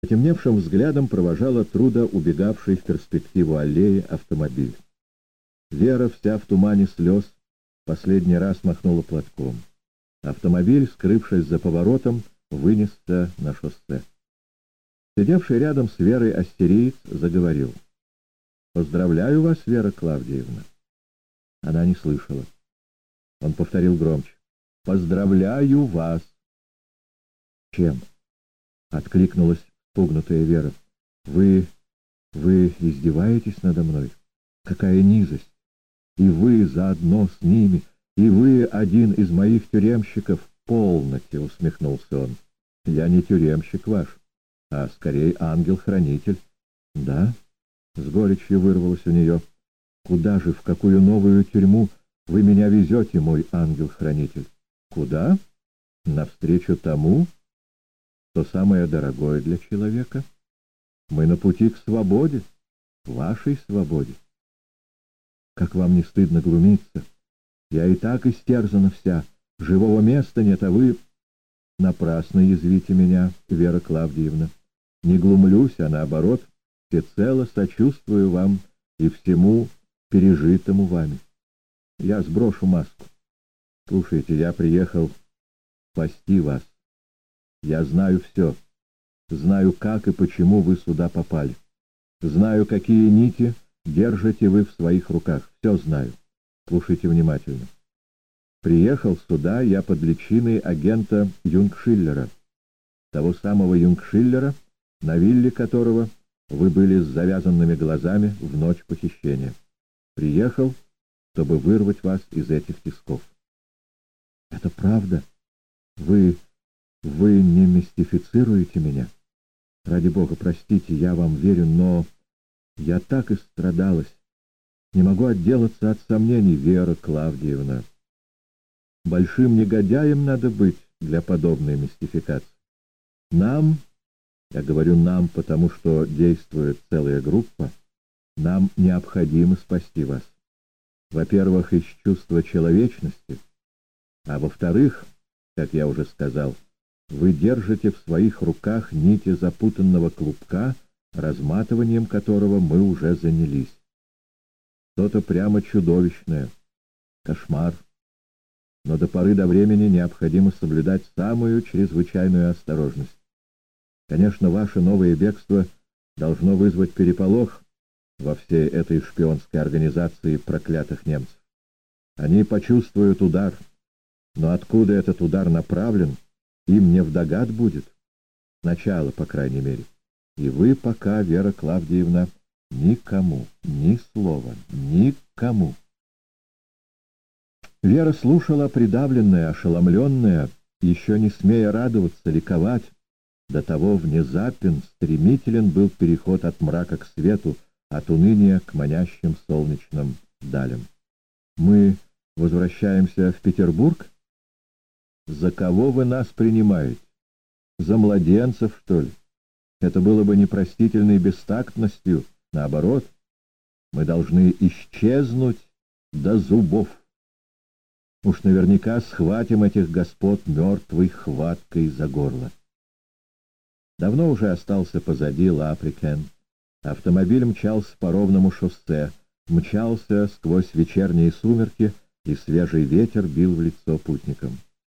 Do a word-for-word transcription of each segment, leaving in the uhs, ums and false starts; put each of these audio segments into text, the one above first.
Потемневшим взглядом провожала трудо убегавший в перспективу аллеи автомобиль. Вера, вся в тумане слез, последний раз махнула платком. Автомобиль, скрывшись за поворотом, вынесся на шоссе. Сидевший рядом с Верой ассириец заговорил. «Поздравляю вас, Вера Клавдиевна». Она не слышала. Он повторил громче. «Поздравляю вас». «Чем?» — откликнулась спугнутая Вера. «Вы... вы издеваетесь надо мной? Какая низость! И вы заодно с ними, и вы один из моих тюремщиков. Полноте!» — усмехнулся он. «Я не тюремщик ваш, а скорее ангел-хранитель». «Да?» — с горечью вырвалось у нее. «Куда же, в какую новую тюрьму вы меня везете, мой ангел-хранитель?» «Куда? Навстречу тому, что самое дорогое для человека. Мы на пути к свободе, вашей свободе. Как вам не стыдно глумиться? Я и так истерзана вся, живого места нет, а вы...» «Напрасно язвите меня, Вера Клавдиевна. Не глумлюсь, а наоборот, всецело сочувствую вам и всему пережитому вами. Я сброшу маску. Слушайте, я приехал спасти вас. Я знаю все. Знаю, как и почему вы сюда попали. Знаю, какие нити держите вы в своих руках. Все знаю. Слушайте внимательно. Приехал сюда я под личиной агента Юнгшиллера, того самого Юнгшиллера, на вилле которого вы были с завязанными глазами в ночь похищения. Приехал, чтобы вырвать вас из этих тисков. Это правда? Вы... вы не мистифицируете меня? Ради Бога, простите, я вам верю, но я так истрадалась. Не могу отделаться от сомнений, Вера Клавдиевна. Большим негодяем надо быть для подобной мистификации. Нам, я говорю нам, потому что действует целая группа, нам необходимо спасти вас. Во-первых, из чувства человечности, а во-вторых, как я уже сказал, вы держите в своих руках нити запутанного клубка, разматыванием которого мы уже занялись. Что-то прямо чудовищное, кошмар. Но до поры до времени необходимо соблюдать самую чрезвычайную осторожность. Конечно, ваше новое бегство должно вызвать переполох во всей этой шпионской организации проклятых немцев. Они почувствуют удар, но откуда этот удар направлен, им невдогад будет. Сначала, по крайней мере. И вы пока, Вера Клавдиевна, никому, ни слова, никому. Вера слушала, придавленная, ошеломленная, еще не смея радоваться, ликовать. До того внезапен, стремителен был переход от мрака к свету, от уныния к манящим солнечным далям. «Мы возвращаемся в Петербург? За кого вы нас принимаете? За младенцев, что ли? Это было бы непростительной бестактностью. Наоборот, мы должны исчезнуть до зубов. Уж наверняка схватим этих господ мертвой хваткой за горло». Давно уже остался позади Лаприкен. Автомобиль мчался по ровному шоссе, мчался сквозь вечерние сумерки, и свежий ветер бил в лицо путникам.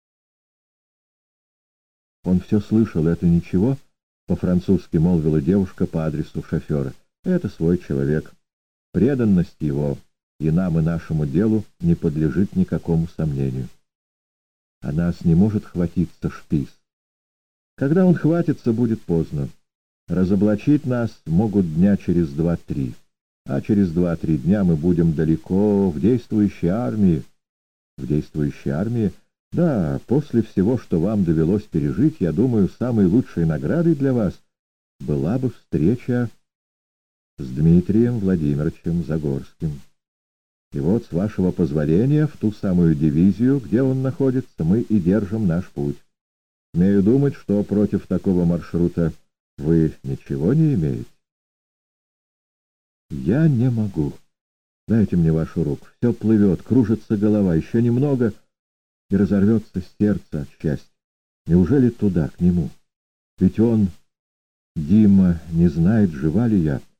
«Он все слышал, это ничего?» — по-французски молвила девушка по адресу шофера. «Это свой человек. Преданность его и нам, и нашему делу не подлежит никакому сомнению. А нас не может хватиться шпиц. Когда он хватится, будет поздно. Разоблачить нас могут дня через два-три, а через два-три дня мы будем далеко в действующей армии». «В действующей армии?» «Да, после всего, что вам довелось пережить, я думаю, самой лучшей наградой для вас была бы встреча с Дмитрием Владимировичем Загорским. И вот, с вашего позволения, в ту самую дивизию, где он находится, мы и держим наш путь. Смею думать, что против такого маршрута вы ничего не имеете?» «Я не могу. Дайте мне вашу руку. Все плывет, кружится голова. Еще немного, и разорвется сердце от счастья. Неужели туда, к нему? Ведь он Дима не знает, жива ли я.